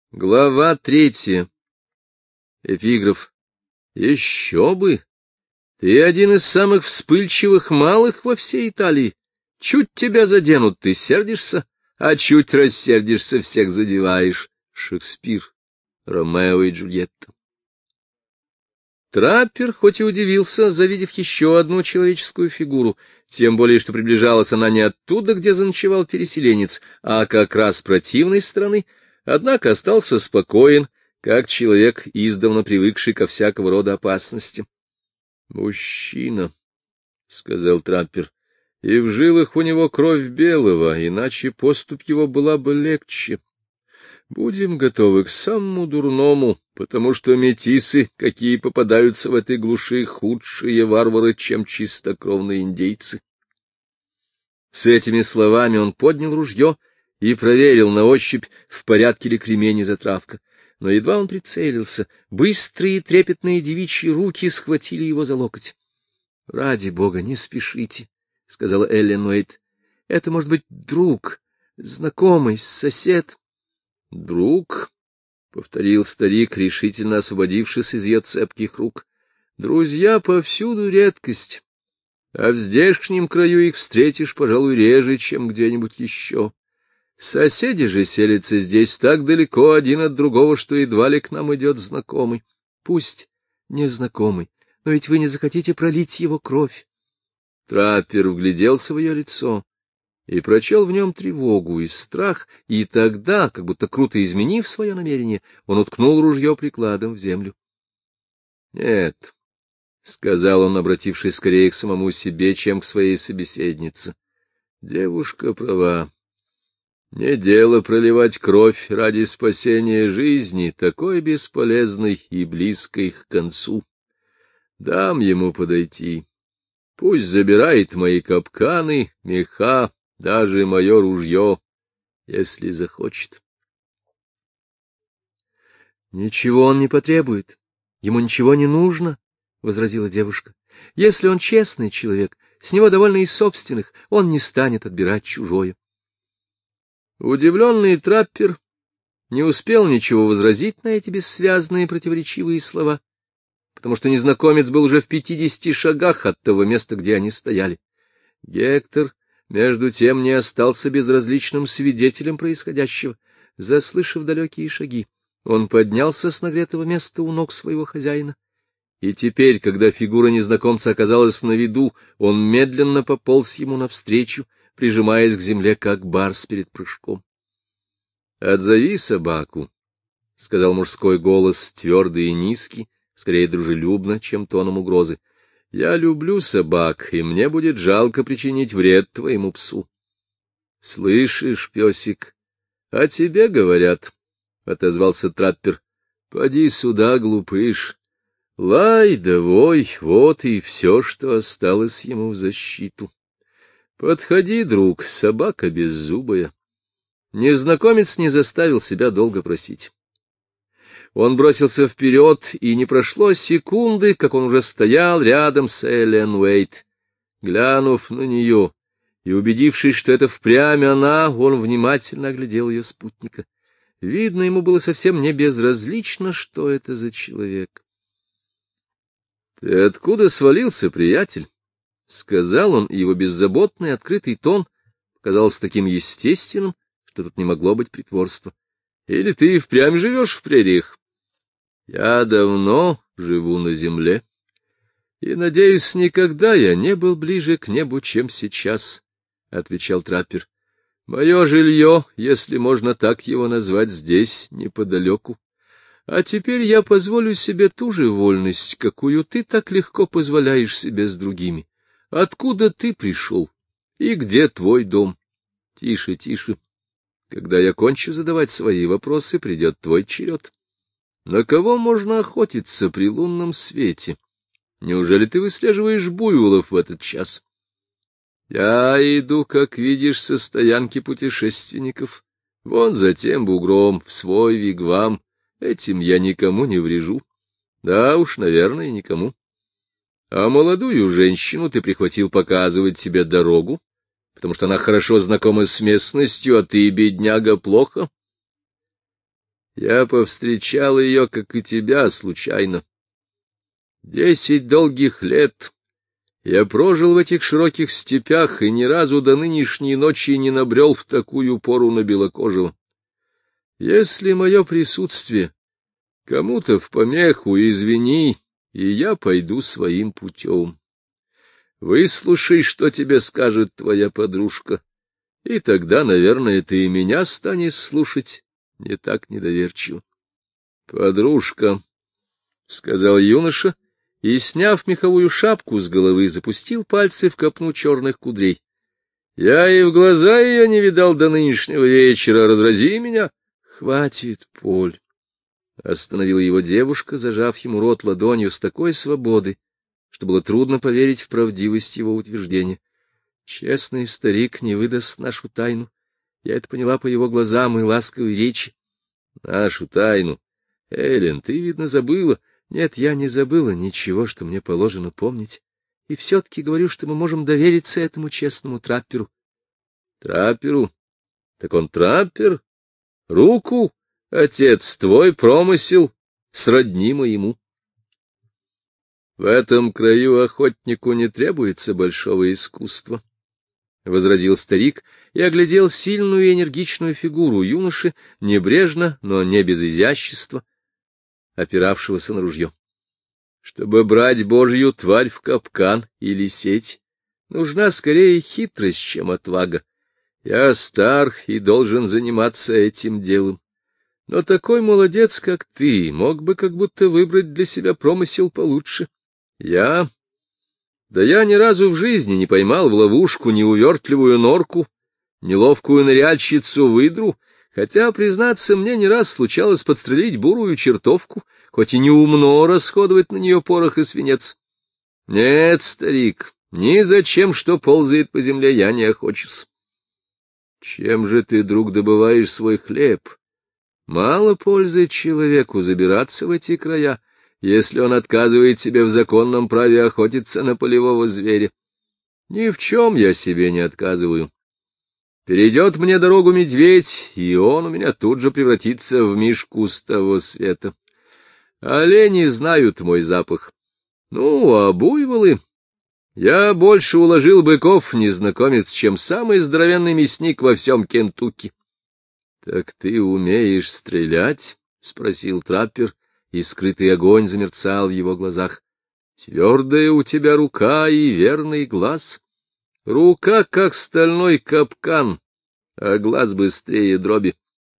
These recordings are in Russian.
Глава 3. Эпиграф. Еще бы! Ты один из самых вспыльчивых малых во всей Италии. Чуть тебя заденут, ты сердишься, а чуть рассердишься, всех задеваешь. Шекспир. Ромео и Джульетта. Траппер хоть и удивился, завидев еще одну человеческую фигуру, тем более, что приближалась она не оттуда, где заночевал переселенец, а как раз с противной стороны, однако остался спокоен, как человек, издавна привыкший ко всякого рода опасности. — Мужчина, — сказал Траппер, — и в жилах у него кровь белого, иначе поступь его была бы легче. Будем готовы к самому дурному, потому что метисы, какие попадаются в этой глуши, худшие варвары, чем чистокровные индейцы. С этими словами он поднял ружье и проверил на ощупь, в порядке ли кремень и затравка. Но едва он прицелился, быстрые трепетные девичьи руки схватили его за локоть. — Ради бога, не спешите, — сказала Эллен Уэйт. — Это может быть друг, знакомый, сосед. — Друг, — повторил старик, решительно освободившись из ее цепких рук. — Друзья повсюду редкость, а в здешнем краю их встретишь, пожалуй, реже, чем где-нибудь еще. Соседи же селятся здесь так далеко один от другого, что едва ли к нам идет знакомый. Пусть незнакомый, но ведь вы не захотите пролить его кровь. Траппер вгляделся в ее лицо и прочел в нем тревогу и страх, и тогда, как будто круто изменив свое намерение, он уткнул ружье прикладом в землю. — Нет, — сказал он, обратившись скорее к самому себе, чем к своей собеседнице. — Девушка права. Не дело проливать кровь ради спасения жизни, такой бесполезной и близкой к концу. Дам ему подойти. Пусть забирает мои капканы, меха, даже мое ружье, если захочет. — Ничего он не потребует, ему ничего не нужно, — возразила девушка. — Если он честный человек, с него довольно и собственных, он не станет отбирать чужое. Удивленный Траппер не успел ничего возразить на эти бессвязные противоречивые слова, потому что незнакомец был уже в 50 шагах от того места, где они стояли. Гектор, между тем, не остался безразличным свидетелем происходящего. Заслышав далекие шаги, он поднялся с нагретого места у ног своего хозяина, и теперь, когда фигура незнакомца оказалась на виду, он медленно пополз ему навстречу, прижимаясь к земле, как барс перед прыжком. — Отзови собаку, — сказал мужской голос, твердый и низкий, скорее дружелюбно, чем тоном угрозы. — Я люблю собак, и мне будет жалко причинить вред твоему псу. — Слышишь, песик, о тебе говорят, — отозвался Траппер. — Поди сюда, глупыш. Лай да вой, вот и все, что осталось ему в защиту. Подходи, друг, собака беззубая. Незнакомец не заставил себя долго просить. Он бросился вперед, и не прошло секунды, как он уже стоял рядом с Эллен Уэйт. Глянув на нее и убедившись, что это впрямь она, он внимательно оглядел ее спутника. Видно, ему было совсем не безразлично, что это за человек. — Ты откуда свалился, приятель? — сказал он, и его беззаботный открытый тон показался таким естественным, что тут не могло быть притворства. — Или ты и впрямь живешь в прериях? — Я давно живу на земле, и, надеюсь, никогда я не был ближе к небу, чем сейчас, — отвечал Траппер. — Мое жилье, если можно так его назвать, здесь, неподалеку. А теперь я позволю себе ту же вольность, какую ты так легко позволяешь себе с другими. Откуда ты пришел? И где твой дом? Тише, тише. Когда я кончу задавать свои вопросы, придет твой черед. На кого можно охотиться при лунном свете? Неужели ты выслеживаешь буйволов в этот час? Я иду, как видишь, со стоянки путешественников. Вон за тем бугром, в свой вигвам. Этим я никому не врежу. Да уж, наверное, никому. А молодую женщину ты прихватил показывать тебе дорогу, потому что она хорошо знакома с местностью, а ты, бедняга, плохо. Я повстречал ее, как и тебя, случайно. 10 долгих лет я прожил в этих широких степях и ни разу до нынешней ночи не набрел в такую пору на белокожего. Если мое присутствие кому-то в помеху, извини, и я пойду своим путем. Выслушай, что тебе скажет твоя подружка, и тогда, наверное, ты и меня станешь слушать не так недоверчиво. — Подружка, — сказал юноша, и, сняв меховую шапку с головы, запустил пальцы в копну черных кудрей. — Я и в глаза ее не видал до нынешнего вечера, разрази меня. — Хватит, Поль, — остановила его девушка, зажав ему рот ладонью с такой свободой, что было трудно поверить в правдивость его утверждения. Честный старик не выдаст нашу тайну. Я это поняла по его глазам и ласковой речи. — Нашу тайну? Эллен, ты, видно, забыла. Нет, я не забыла ничего, что мне положено помнить. И все-таки говорю, что мы можем довериться этому честному трапперу. — Трапперу? Так он траппер? Руку, отец, твой промысел сродни моему. — В этом краю охотнику не требуется большого искусства, — возразил старик и оглядел сильную и энергичную фигуру юноши, небрежно, но не без изящества, опиравшегося на ружье. Чтобы брать божью тварь в капкан или сеть, нужна скорее хитрость, чем отвага. Я стар и должен заниматься этим делом. Но такой молодец, как ты, мог бы как будто выбрать для себя промысел получше. Я ни разу в жизни не поймал в ловушку ни увертливую норку, ни ловкую ныряльщицу-выдру, хотя, признаться, мне не раз случалось подстрелить бурую чертовку, хоть и не умно расходовать на нее порох и свинец. Нет, старик, ни зачем, что ползает по земле, я не охочусь. Чем же ты, друг, добываешь свой хлеб? Мало пользы человеку забираться в эти края, если он отказывает себе в законном праве охотиться на полевого зверя. Ни в чем я себе не отказываю. Перейдет мне дорогу медведь, и он у меня тут же превратится в мишку с того света. Олени знают мой запах. Ну, а буйволы... Я больше уложил быков, незнакомец, чем самый здоровенный мясник во всем Кентукки. — Так ты умеешь стрелять? — спросил траппер, и скрытый огонь замерцал в его глазах. — Твердая у тебя рука и верный глаз. Рука, как стальной капкан, а глаз быстрее дроби.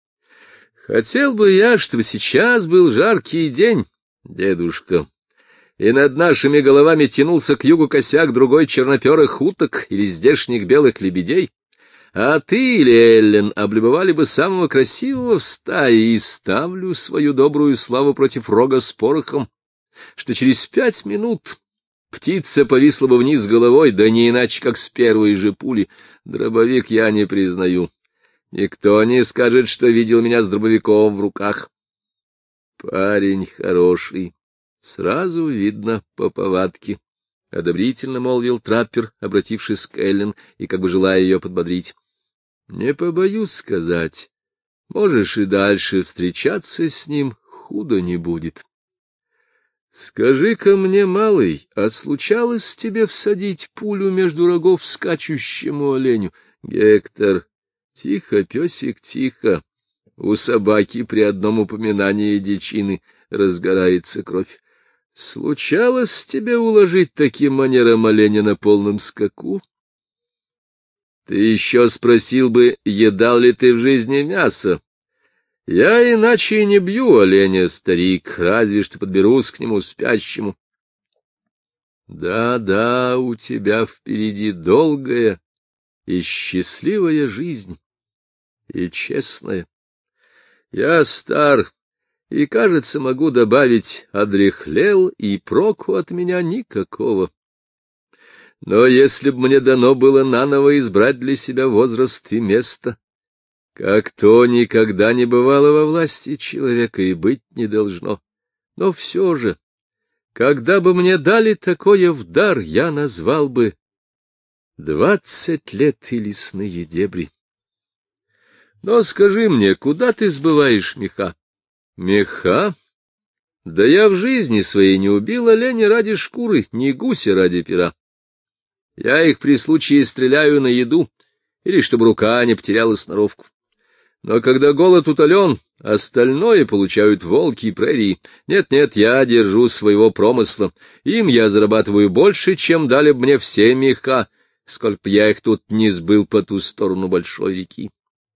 Хотел бы я, чтобы сейчас был жаркий день, дедушка, и над нашими головами тянулся к югу косяк другой черноперых уток или здешних белых лебедей, а ты или Эллен облюбовали бы самого красивого в стае, и ставлю свою добрую славу против рога с порохом, что через 5 минут птица повисла бы вниз головой, да не иначе, как с первой же пули. Дробовик я не признаю. Никто не скажет, что видел меня с дробовиком в руках. Парень хороший. Сразу видно по повадке, — одобрительно молвил траппер, обратившись к Эллен и как бы желая ее подбодрить. — Не побоюсь сказать, можешь и дальше встречаться с ним, худо не будет. — Скажи-ка мне, малый, а случалось тебе всадить пулю между рогов скачущему оленю? Гектор, тихо, песик, тихо. У собаки при одном упоминании дичины разгорается кровь. Случалось тебе уложить таким манером оленя на полном скаку? Ты еще спросил бы, едал ли ты в жизни мясо. Я иначе не бью оленя, старик, разве что подберусь к нему спящему. Да, у тебя впереди долгая и счастливая жизнь, и честная. Я стар, и, кажется, могу добавить, одряхлел, и проку от меня никакого. Но если б мне дано было наново избрать для себя возраст и место, как то никогда не бывало во власти человека и быть не должно, но все же, когда бы мне дали такое в дар, я назвал бы 20 лет и лесные дебри. Но скажи мне, куда ты сбываешь меха? Меха? Да я в жизни своей не убил оленя ради шкуры, ни гуся ради пера. Я их при случае стреляю на еду, или чтобы рука не потеряла сноровку. Но когда голод утолен, остальное получают волки и прерии. Нет-нет, я держу своего промысла. Им я зарабатываю больше, чем дали бы мне все меха, сколько б я их тут не сбыл по ту сторону большой реки.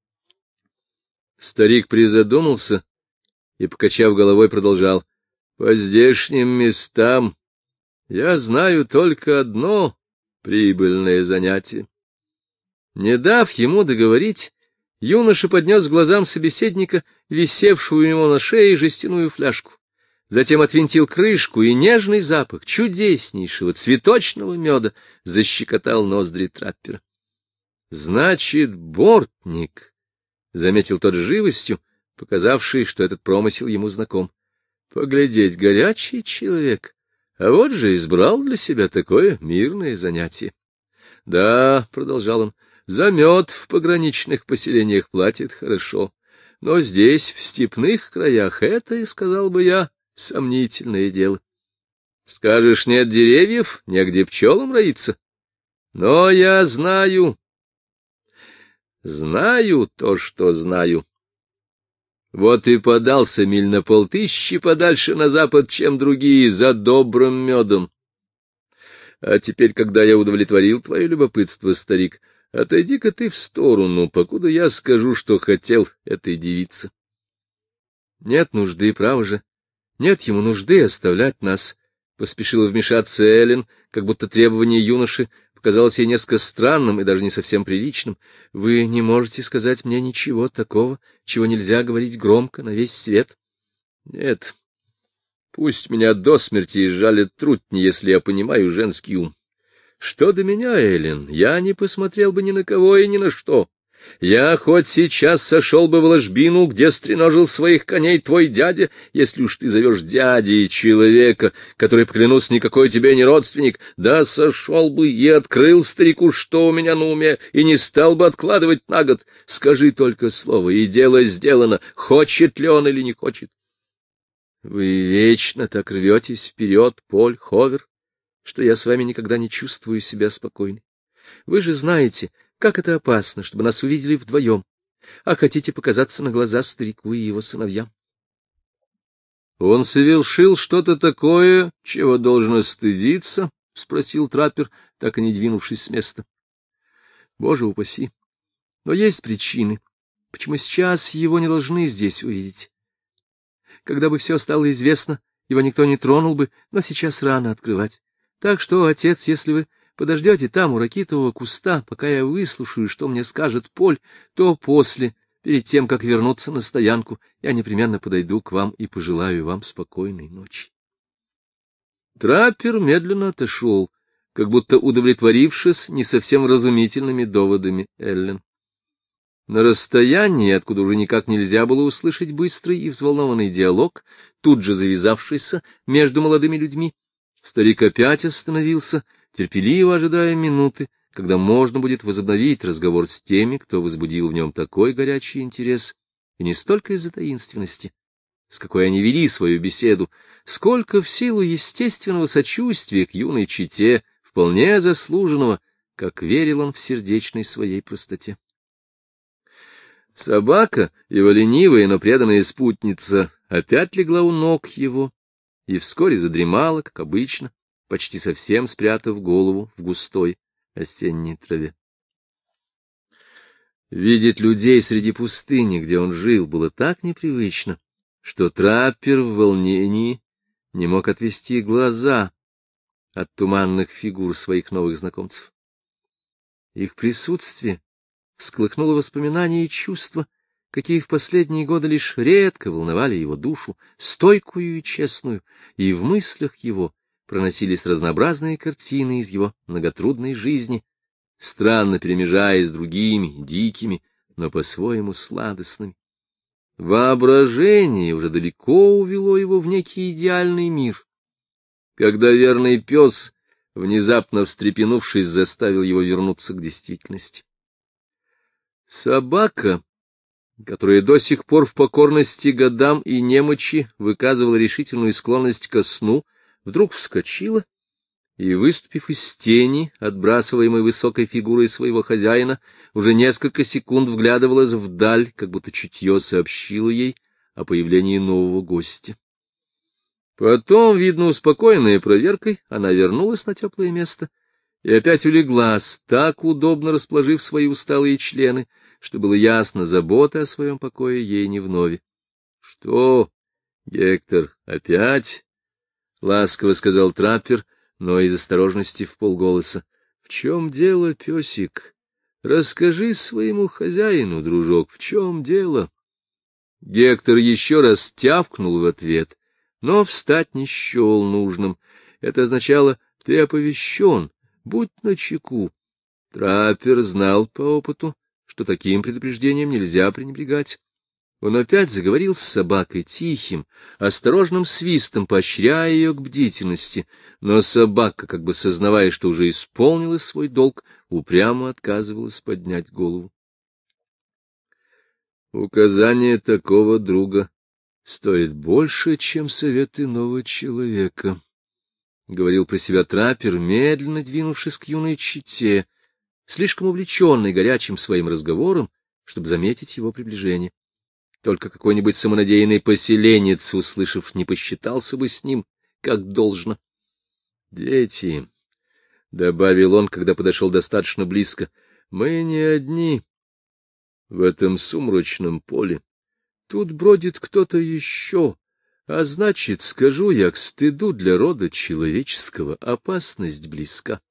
Старик призадумался и, покачав головой, продолжал. По здешним местам я знаю только одно прибыльное занятие. Не дав ему договорить, юноша поднес к глазам собеседника висевшую ему на шее жестяную фляжку, затем отвинтил крышку, и нежный запах чудеснейшего цветочного меда защекотал ноздри траппера. — Значит, бортник, — заметил тот с живостью, показавший, что этот промысел ему знаком. — Поглядеть, горячий человек, а вот же избрал для себя такое мирное занятие. — Да, — продолжал он, — за мед в пограничных поселениях платит хорошо, но здесь, в степных краях, это, сказал бы я, сомнительное дело. Скажешь, нет деревьев, негде пчелам роиться. Но я знаю то, что знаю. Вот и подался миль на 500 подальше на запад, чем другие, за добрым медом. А теперь, когда я удовлетворил твое любопытство, старик, отойди-ка ты в сторону, покуда я скажу, что хотел этой девице. Нет нужды, право же, нет ему нужды оставлять нас, — поспешила вмешаться Эллен, как будто требование юноши показалось ей несколько странным и даже не совсем приличным. Вы не можете сказать мне ничего такого, чего нельзя говорить громко на весь свет? Нет, пусть меня до смерти изжалят трутни, если я понимаю женский ум. Что до меня, Эллен, я не посмотрел бы ни на кого и ни на что. Я хоть сейчас сошел бы в ложбину, где стреножил своих коней твой дядя, если уж ты зовешь дядей человека, который, поклянусь, никакой тебе не родственник, да сошел бы и открыл старику, что у меня на уме, и не стал бы откладывать на год. Скажи только слово, и дело сделано, хочет ли он или не хочет. Вы вечно так рветесь вперед, Поль Ховер, что я с вами никогда не чувствую себя спокойной. Вы же знаете, как это опасно, чтобы нас увидели вдвоем, а хотите показаться на глаза старику и его сыновьям. — Он совершил что-то такое, чего должно стыдиться? — спросил траппер, так и не двинувшись с места. — Боже упаси! Но есть причины, почему сейчас его не должны здесь увидеть. Когда бы все стало известно, его никто не тронул бы, но сейчас рано открывать. Так что, отец, если вы подождете там у ракитового куста, пока я выслушаю, что мне скажет Поль, то после, перед тем, как вернуться на стоянку, я непременно подойду к вам и пожелаю вам спокойной ночи. Траппер медленно отошел, как будто удовлетворившись не совсем разумительными доводами Эллен. На расстоянии, откуда уже никак нельзя было услышать быстрый и взволнованный диалог, тут же завязавшийся между молодыми людьми, старик опять остановился, терпеливо ожидая минуты, когда можно будет возобновить разговор с теми, кто возбудил в нем такой горячий интерес, и не столько из-за таинственности, с какой они вели свою беседу, сколько в силу естественного сочувствия к юной чете, вполне заслуженного, как верил он в сердечной своей простоте. Собака, его ленивая, но преданная спутница, опять легла у ног его и вскоре задремала, как обычно, почти совсем спрятав голову в густой осенней траве. Видеть людей среди пустыни, где он жил, было так непривычно, что траппер в волнении не мог отвести глаза от туманных фигур своих новых знакомцев. Их присутствие всколыхнуло воспоминания и чувства, какие в последние годы лишь редко волновали его душу, стойкую и честную, и в мыслях его проносились разнообразные картины из его многотрудной жизни, странно перемежаясь с другими, дикими, но по-своему сладостными. Воображение уже далеко увело его в некий идеальный мир, когда верный пес, внезапно встрепенувшись, заставил его вернуться к действительности. Собака которая до сих пор в покорности годам и немочи выказывала решительную склонность ко сну, вдруг вскочила и, выступив из тени, отбрасываемой высокой фигурой своего хозяина, уже несколько секунд вглядывалась вдаль, как будто чутье сообщило ей о появлении нового гостя. Потом, видно, успокоенная проверкой, она вернулась на теплое место и опять улеглась, так удобно расположив свои усталые члены, что было ясно, заботы о своем покое ей не вновь. — Что, Гектор, опять? — ласково сказал траппер, но из осторожности вполголоса. — В чем дело, песик? Расскажи своему хозяину, дружок, в чем дело? Гектор еще раз тявкнул в ответ, но встать не счел нужным. Это означало: ты оповещен, будь начеку. Траппер знал по опыту, что таким предупреждением нельзя пренебрегать. Он опять заговорил с собакой тихим, осторожным свистом, поощряя ее к бдительности, но собака, как бы сознавая, что уже исполнила свой долг, упрямо отказывалась поднять голову. Указание такого друга стоит больше, чем совет иного человека, — говорил про себя траппер, медленно двинувшись к юной чете, слишком увлеченный горячим своим разговором, чтобы заметить его приближение. Только какой-нибудь самонадеянный поселенец, услышав, не посчитался бы с ним, как должно. — Дети, — добавил он, когда подошел достаточно близко, — мы не одни в этом сумрачном поле. Тут бродит кто-то еще, а значит, скажу я, к стыду для рода человеческого опасность близка.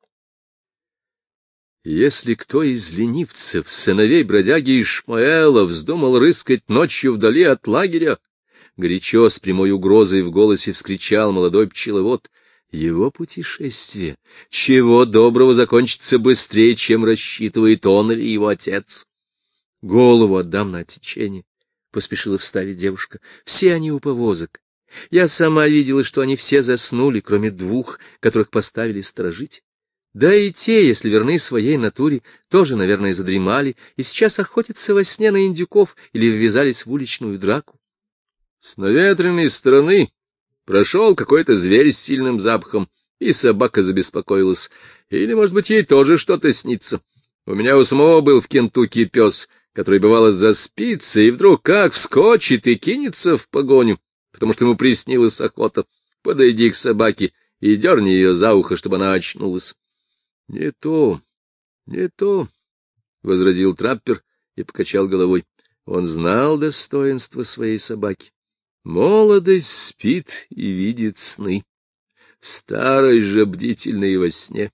Если кто из ленивцев, сыновей бродяги Ишмаэла, вздумал рыскать ночью вдали от лагеря, горячо, с прямой угрозой в голосе вскричал молодой пчеловод, его путешествие, чего доброго, закончится быстрее, чем рассчитывает он или его отец. — Голову отдам на отсечение, — поспешила вставить девушка. — Все они у повозок. Я сама видела, что они все заснули, кроме двух, которых поставили сторожить. Да и те, если верны своей натуре, тоже, наверное, задремали и сейчас охотятся во сне на индюков или ввязались в уличную драку. С наветренной стороны прошел какой-то зверь с сильным запахом, и собака забеспокоилась. Или, может быть, ей тоже что-то снится. У меня у самого был в Кентукки пес, который, бывало, заспится, и вдруг как вскочит и кинется в погоню, потому что ему приснилась охота. Подойди к собаке и дерни ее за ухо, чтобы она очнулась. — Не то, не то, — возразил траппер и покачал головой. Он знал достоинство своей собаки. Молодость спит и видит сны, старость же бдительна и во сне.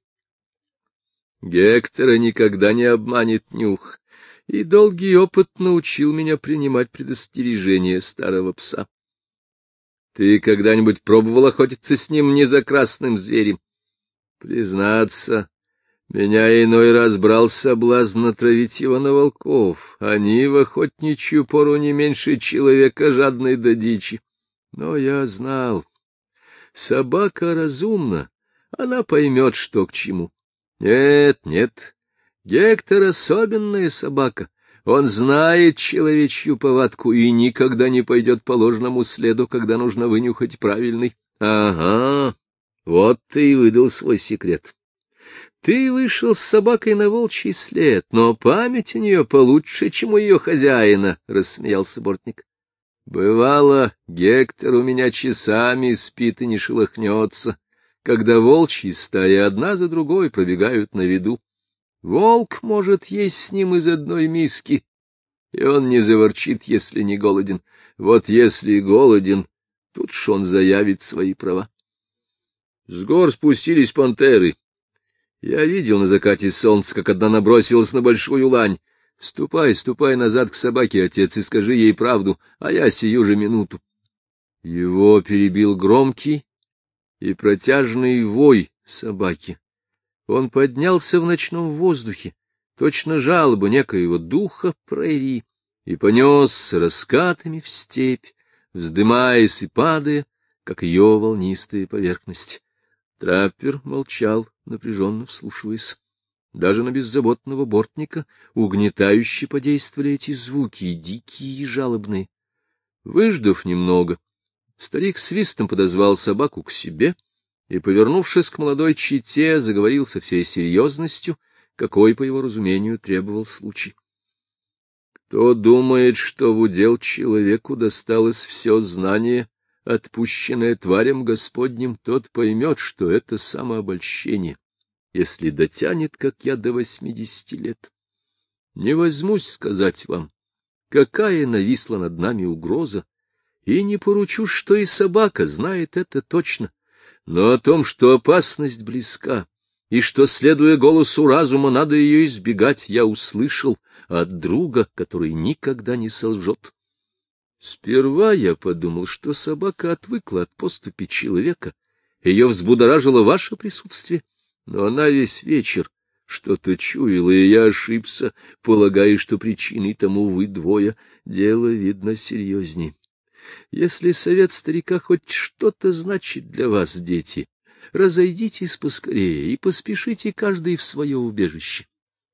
Гектора никогда не обманет нюх, и долгий опыт научил меня принимать предостережения старого пса. Ты когда-нибудь пробовал охотиться с ним не за красным зверем? Признаться, меня иной раз брал соблазн натравить его на волков. Они в охотничью пору не меньше человека, жадной до дичи. Но я знал, собака разумна, она поймет, что к чему. Нет, нет, Гектор особенная собака. Он знает человечью повадку и никогда не пойдет по ложному следу, когда нужно вынюхать правильный. Ага, вот ты и выдал свой секрет. Ты вышел с собакой на волчий след, но память у нее получше, чем у ее хозяина, — рассмеялся бортник. Бывало, Гектор у меня часами спит и не шелохнется, когда волчьи стаи одна за другой пробегают на виду. Волк может есть с ним из одной миски, и он не заворчит, если не голоден. Вот если голоден, тут ж он заявит свои права. С гор спустились пантеры. Я видел на закате солнца, как одна набросилась на большую лань. Ступай, ступай назад к собаке, отец, и скажи ей правду, а я сию же минуту. Его перебил громкий и протяжный вой собаки. Он поднялся в ночном воздухе, точно жалоба некоего духа прерий, и понесся раскатами в степь, вздымаясь и падая, как ее волнистая поверхность. Траппер молчал, напряженно вслушиваясь. Даже на беззаботного бортника угнетающе подействовали эти звуки, дикие и жалобные. Выждав немного, старик свистом подозвал собаку к себе и, повернувшись к молодой чете, заговорил со всей серьезностью, какой, по его разумению, требовал случай. Кто думает, что в удел человеку досталось все знание, отпущенное тварям Господним, тот поймет, что это самообольщение, если дотянет, как я, до 80 лет. Не возьмусь сказать вам, какая нависла над нами угроза, и не поручусь, что и собака знает это точно, но о том, что опасность близка, и что, следуя голосу разума, надо ее избегать, я услышал от друга, который никогда не солжет. Сперва я подумал, что собака отвыкла от поступи человека, ее взбудоражило ваше присутствие, но она весь вечер что-то чуяла, и я ошибся, полагая, что причиной тому вы двое. Дело, видно, серьезней. Если совет старика хоть что-то значит для вас, дети, разойдитесь поскорее и поспешите каждый в свое убежище.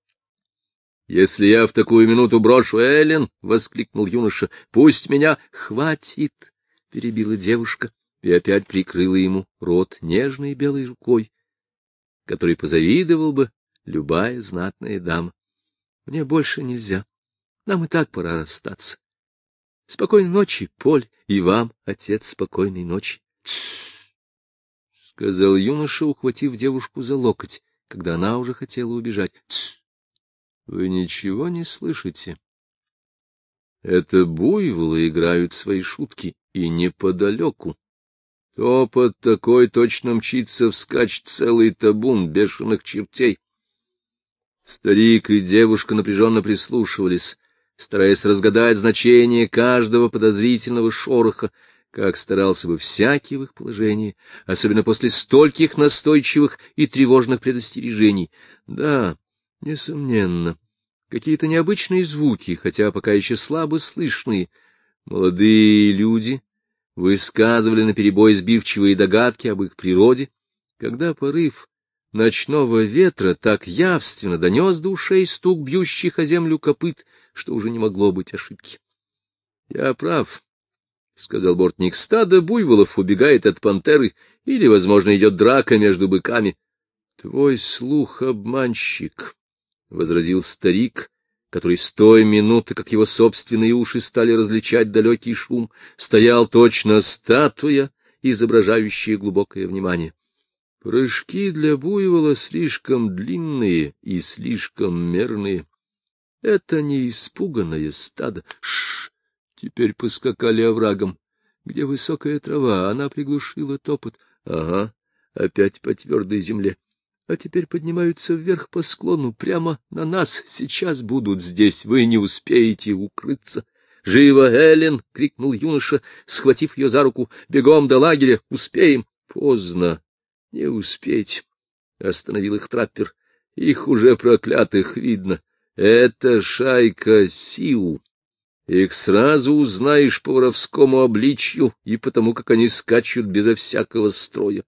— Если я в такую минуту брошу Эллен, — воскликнул юноша, — пусть меня... — Хватит, — перебила девушка и опять прикрыла ему рот нежной белой рукой, которой позавидовал бы любая знатная дама. — Мне больше нельзя. Нам и так пора расстаться. Спокойной ночи, Поль, и вам, отец, спокойной ночи. — Тссс, — сказал юноша, ухватив девушку за локоть, когда она уже хотела убежать. — Тссс. Вы ничего не слышите? Это буйволы играют свои шутки, и неподалеку. Топот такой точно мчится вскачь целый табун бешеных чертей. Старик и девушка напряженно прислушивались, стараясь разгадать значение каждого подозрительного шороха, как старался бы всякий в их положении, особенно после стольких настойчивых и тревожных предостережений. Да, несомненно, какие-то необычные звуки, хотя пока еще слабо слышные. Молодые люди высказывали наперебой сбивчивые догадки об их природе, когда порыв ночного ветра так явственно донес до ушей стук бьющих о землю копыт, что уже не могло быть ошибки. — Я прав, — сказал бортник, — стадо буйволов убегает от пантеры, или, возможно, идет драка между быками. — Твой слух обманщик, — возразил старик, который с той минуты, как его собственные уши стали различать далекий шум, стоял точно статуя, изображающая глубокое внимание. Прыжки для буйвола слишком длинные и слишком мерные. Это не испуганное стадо. Шш! Теперь поскакали оврагом. Где высокая трава, она приглушила топот. Ага, опять по твердой земле. А теперь поднимаются вверх по склону, прямо на нас. Сейчас будут здесь, вы не успеете укрыться. — Живо, Эллен! — крикнул юноша, схватив ее за руку. — Бегом до лагеря, успеем. — Поздно, не успеть, — остановил их траппер. — Их уже проклятых видно. Это шайка Сиу. Их сразу узнаешь по воровскому обличью и потому, как они скачут безо всякого строя.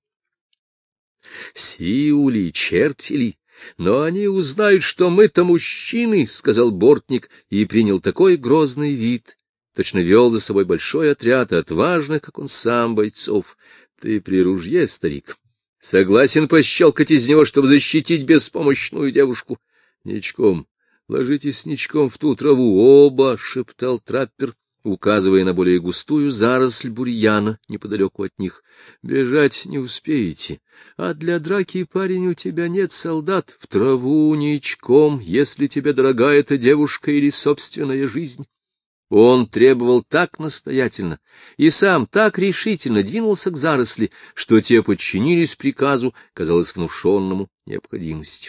Сиу ли, черти ли, но они узнают, что мы-то мужчины, — сказал бортник и принял такой грозный вид, точно вел за собой большой отряд отважных, как он сам, бойцов. Ты при ружье, старик, согласен пощелкать из него, чтобы защитить беспомощную девушку? Ничком, ложитесь ничком в ту траву, оба, — шептал траппер, указывая на более густую заросль бурьяна неподалеку от них. — Бежать не успеете, а для драки, парень, у тебя нет солдат. В траву ничком, если тебе дорога эта девушка или собственная жизнь. Он требовал так настоятельно и сам так решительно двинулся к заросли, что те подчинились приказу, казалось, внушенному необходимостью.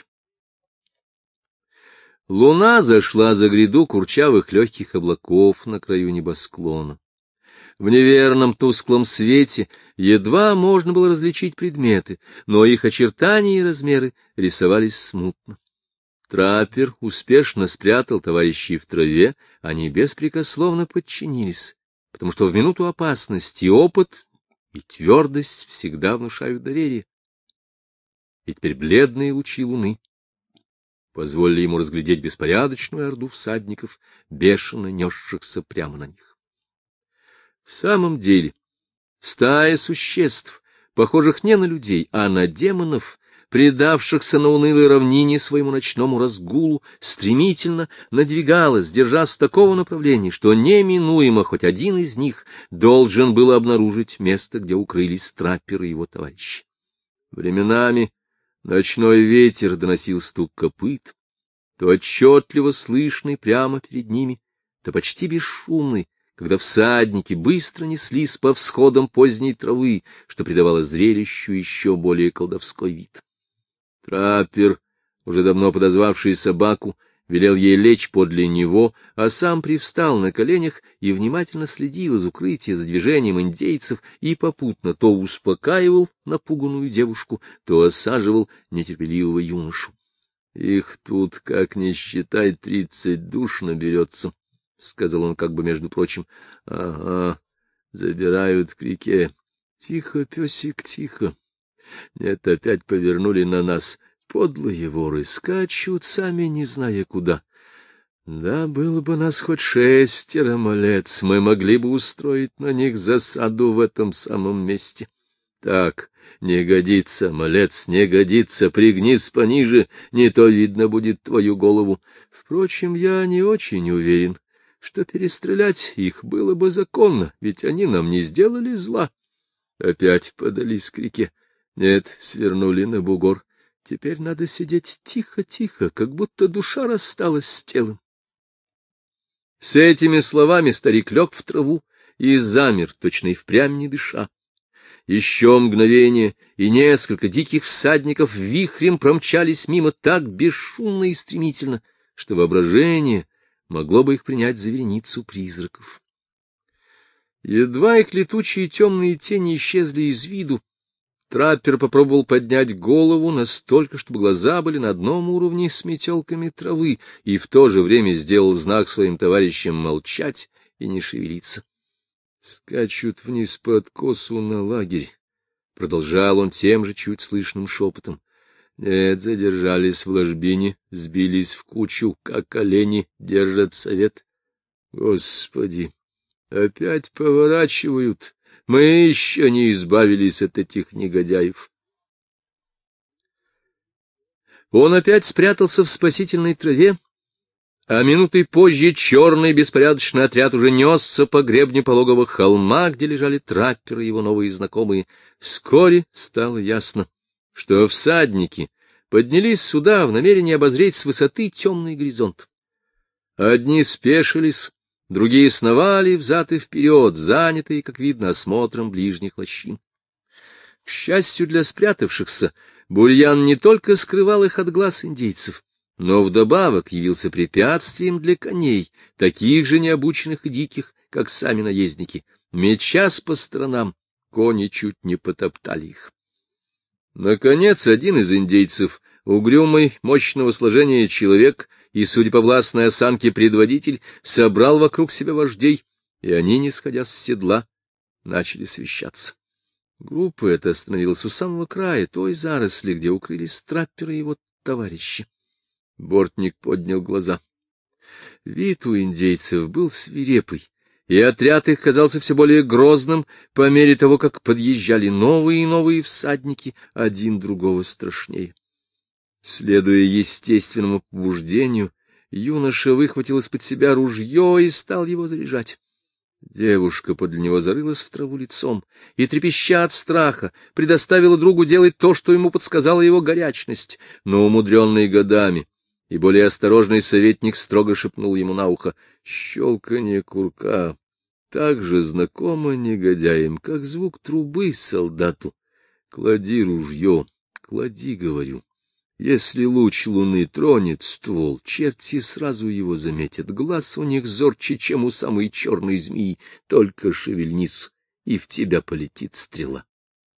Луна зашла за гряду курчавых легких облаков на краю небосклона. В неверном тусклом свете едва можно было различить предметы, но их очертания и размеры рисовались смутно. Траппер успешно спрятал товарищей в траве, они беспрекословно подчинились, потому что в минуту опасности опыт и твердость всегда внушают доверие. И теперь бледные лучи луны позволили ему разглядеть беспорядочную орду всадников, бешено несшихся прямо на них. В самом деле, стая существ, похожих не на людей, а на демонов, предавшихся на унылой равнине своему ночному разгулу, стремительно надвигалась, держась такого направления, что неминуемо хоть один из них должен был обнаружить место, где укрылись трапперы и его товарищи. Временами ночной ветер доносил стук копыт, то отчетливо слышный прямо перед ними, то почти бесшумный, когда всадники быстро неслись по всходам поздней травы, что придавало зрелищу еще более колдовской вид. Траппер, уже давно подозвавший собаку, велел ей лечь подле него, а сам привстал на коленях и внимательно следил из укрытия за движением индейцев и попутно то успокаивал напуганную девушку, то осаживал нетерпеливого юношу. — Их тут, как ни считай, 30 душ наберется, — сказал он как бы между прочим. — Ага, забирают к реке. Тихо, песик, тихо. Нет, опять повернули на нас. Подлые воры скачут, сами не зная куда. Да, было бы нас хоть 6, малец, мы могли бы устроить на них засаду в этом самом месте. Так, не годится, малец, не годится, пригнись пониже, не то видно будет твою голову. Впрочем, я не очень уверен, что перестрелять их было бы законно, ведь они нам не сделали зла. Опять подались к реке. Нет, свернули на бугор. Теперь надо сидеть тихо-тихо, как будто душа рассталась с телом. С этими словами старик лег в траву и замер, точно и впрямь не дыша. Еще мгновение, и несколько диких всадников вихрем промчались мимо так бесшумно и стремительно, что воображение могло бы их принять за вереницу призраков. Едва их летучие темные тени исчезли из виду, траппер попробовал поднять голову настолько, чтобы глаза были на одном уровне с метелками травы, и в то же время сделал знак своим товарищам молчать и не шевелиться. — Скачут вниз по откосу на лагерь, — продолжал он тем же чуть слышным шепотом. — Нет, задержались в ложбине, сбились в кучу, как олени, держат совет. Господи, опять поворачивают. Мы еще не избавились от этих негодяев. Он опять спрятался в спасительной траве, а минутой позже черный беспорядочный отряд уже несся по гребню пологого холма, где лежали трапперы его новые знакомые. Вскоре стало ясно, что всадники поднялись сюда в намерении обозреть с высоты темный горизонт. Одни спешились, другие сновали взад и вперед, занятые, как видно, осмотром ближних лощин. К счастью для спрятавшихся, бурьян не только скрывал их от глаз индейцев, но вдобавок явился препятствием для коней, таких же необученных и диких, как сами наездники. Мечась по сторонам, кони чуть не потоптали их. Наконец, один из индейцев, угрюмый, мощного сложения человек и, судя по властной осанке, предводитель, собрал вокруг себя вождей, и они, не сходя с седла, начали совещаться. Группа эта остановилась у самого края той заросли, где укрылись трапперы и его товарищи. Бортник поднял глаза. Вид у индейцев был свирепый, и отряд их казался все более грозным по мере того, как подъезжали новые и новые всадники, один другого страшнее. Следуя естественному побуждению, юноша выхватил из-под себя ружье и стал его заряжать. Девушка подле него зарылась в траву лицом и, трепеща от страха, предоставила другу делать то, что ему подсказала его горячность, но, умудренный годами, и более осторожный советник строго шепнул ему на ухо: щелканье курка так же знакомо негодяям, как звук трубы солдату. Клади ружье, клади, говорю. Если луч луны тронет ствол, черти сразу его заметят. Глаз у них зорче, чем у самой черной змеи. Только шевельнись, и в тебя полетит стрела.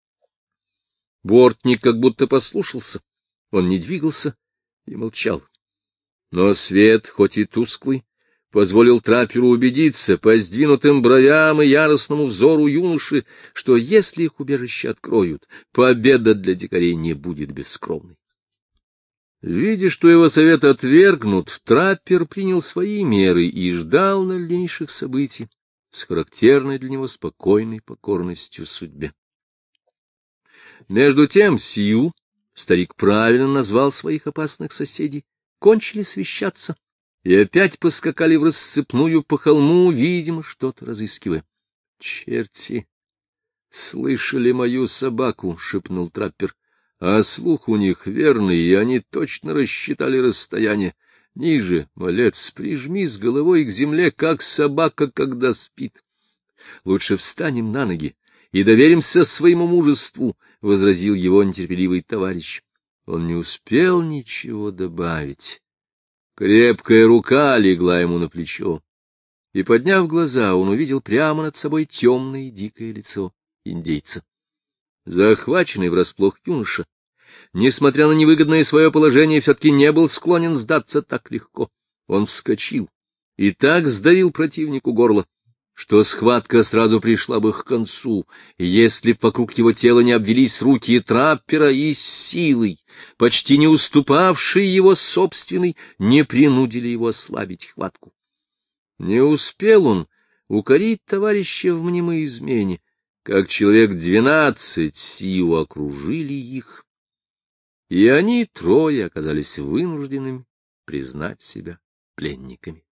Бортник как будто послушался. Он не двигался и молчал. Но свет, хоть и тусклый, позволил трапперу убедиться по сдвинутым бровям и яростному взору юноши, что если их убежище откроют, победа для дикарей не будет бескровной. Видя, что его совет отвергнут, траппер принял свои меры и ждал дальнейших событий с характерной для него спокойной покорностью судьбе. Между тем Сью, старик правильно назвал своих опасных соседей, кончили совещаться и опять поскакали в рассыпную по холму, видимо, что-то разыскивая. — Черти! Слышали мою собаку, — шепнул траппер. — А слух у них верный, и они точно рассчитали расстояние. Ниже, малец, прижмись головой к земле, как собака, когда спит. — Лучше встанем на ноги и доверимся своему мужеству, — возразил его нетерпеливый товарищ. Он не успел ничего добавить. Крепкая рука легла ему на плечо, и, подняв глаза, он увидел прямо над собой темное и дикое лицо индейца. Захваченный врасплох юноша, несмотря на невыгодное свое положение, все-таки не был склонен сдаться так легко. Он вскочил и так сдавил противнику горло, что схватка сразу пришла бы к концу, если б вокруг его тела не обвелись руки траппера и с силой, почти не уступавшей его собственной, не принудили его ослабить хватку. Не успел он укорить товарища в мнимой измене, как человек 12 Сиу окружили их, и они трое оказались вынужденными признать себя пленниками.